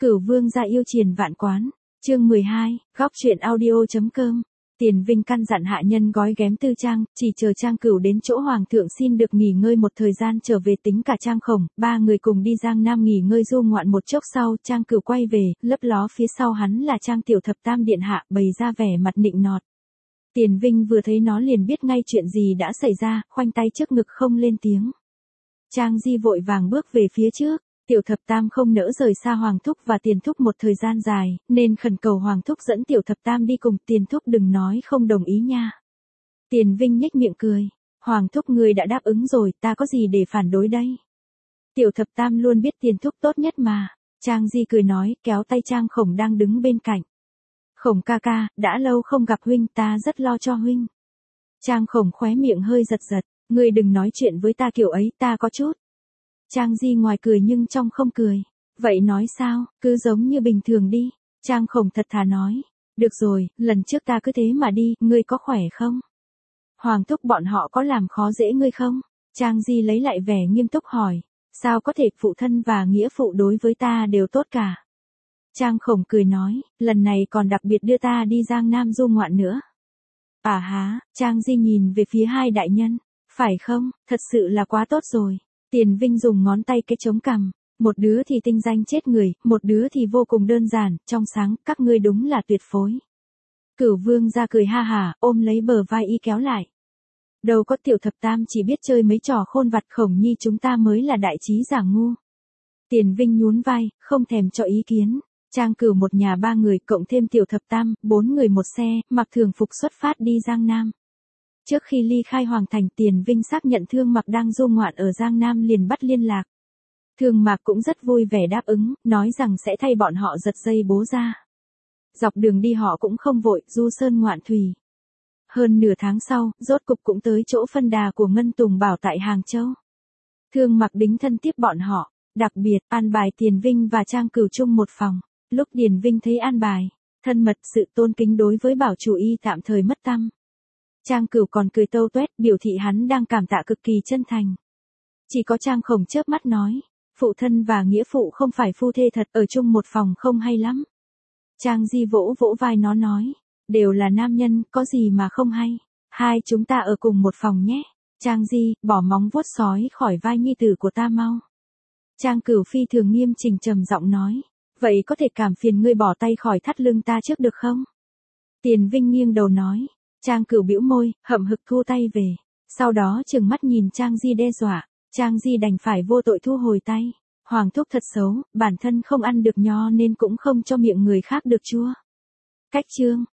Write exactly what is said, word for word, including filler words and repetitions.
Cửu vương gia yêu triền vạn quán, chương mười hai, góc truyện audio.com. Tiền Vinh căn dặn hạ nhân gói ghém tư Trang, chỉ chờ Trang Cửu đến chỗ hoàng thượng xin được nghỉ ngơi một thời gian trở về tính cả Trang Khổng, ba người cùng đi Giang Nam nghỉ ngơi du ngoạn một chốc sau, Trang Cửu quay về, lấp ló phía sau hắn là Trang Tiểu Thập Tam điện hạ, bày ra vẻ mặt nịnh nọt. Tiền Vinh vừa thấy nó liền biết ngay chuyện gì đã xảy ra, khoanh tay trước ngực không lên tiếng. Trang Di vội vàng bước về phía trước. Tiểu Thập Tam không nỡ rời xa Hoàng Thúc và Tiền Thúc một thời gian dài, nên khẩn cầu Hoàng Thúc dẫn Tiểu Thập Tam đi cùng. Tiền Thúc đừng nói không đồng ý nha. Tiền Vinh nhếch miệng cười. Hoàng Thúc người đã đáp ứng rồi, ta có gì để phản đối đây. Tiểu Thập Tam luôn biết Tiền Thúc tốt nhất mà. Trang Di cười nói, kéo tay Trang Khổng đang đứng bên cạnh. Khổng ca ca, đã lâu không gặp huynh, ta rất lo cho huynh. Trang Khổng khóe miệng hơi giật giật, ngươi đừng nói chuyện với ta kiểu ấy, ta có chút. Trang Di ngoài cười nhưng trong không cười. Vậy nói sao, cứ giống như bình thường đi. Trang Khổng thật thà nói. Được rồi, lần trước ta cứ thế mà đi, ngươi có khỏe không? Hoàng Thúc bọn họ có làm khó dễ ngươi không? Trang Di lấy lại vẻ nghiêm túc hỏi. Sao có thể, phụ thân và nghĩa phụ đối với ta đều tốt cả. Trang Khổng cười nói, lần này còn đặc biệt đưa ta đi Giang Nam du ngoạn nữa. À há, Trang Di nhìn về phía hai đại nhân. Phải không, thật sự là quá tốt rồi. Tiền Vinh dùng ngón tay cái chống cằm, một đứa thì tinh danh chết người, một đứa thì vô cùng đơn giản, trong sáng, các ngươi đúng là tuyệt phối. Cửu vương ra cười ha hả, ôm lấy bờ vai y kéo lại. Đâu có, Tiểu Thập Tam chỉ biết chơi mấy trò khôn vặt, Khổng nhi chúng ta mới là đại trí giả ngu. Tiền Vinh nhún vai, không thèm cho ý kiến. Trang Cửu một nhà ba người cộng thêm Tiểu Thập Tam, bốn người một xe, mặc thường phục xuất phát đi Giang Nam. Trước khi ly khai Hoàng Thành, Tiền Vinh xác nhận Thương Mặc đang du ngoạn ở Giang Nam liền bắt liên lạc. Thương Mặc cũng rất vui vẻ đáp ứng, nói rằng sẽ thay bọn họ giật dây bố ra. Dọc đường đi họ cũng không vội, du sơn ngoạn thủy. Hơn nửa tháng sau, rốt cục cũng tới chỗ phân đà của Ngân Tùng Bảo tại Hàng Châu. Thương Mặc đính thân tiếp bọn họ, đặc biệt an bài Tiền Vinh và Trang Cửu chung một phòng. Lúc Tiền Vinh thấy an bài, thân mật, sự tôn kính đối với Bảo chủ y tạm thời mất tăm. Trang Cửu còn cười tâu tuét, biểu thị hắn đang cảm tạ cực kỳ chân thành. Chỉ có Trang Khổng chớp mắt nói, phụ thân và nghĩa phụ không phải phu thê thật, ở chung một phòng không hay lắm. Trang Di vỗ vỗ vai nó nói, đều là nam nhân, có gì mà không hay, hai chúng ta ở cùng một phòng nhé. Trang Di, bỏ móng vuốt sói khỏi vai nhi tử của ta mau. Trang Cửu phi thường nghiêm chỉnh trầm giọng nói, vậy có thể cảm phiền ngươi bỏ tay khỏi thắt lưng ta trước được không? Tiền Vinh nghiêng đầu nói. Trang Cửu bĩu môi, hậm hực thu tay về, sau đó trừng mắt nhìn Trang Di đe dọa. Trang Di đành phải vô tội thu hồi tay. Hoàng Thúc thật xấu, bản thân không ăn được nho nên cũng không cho miệng người khác được chua. Cách chương.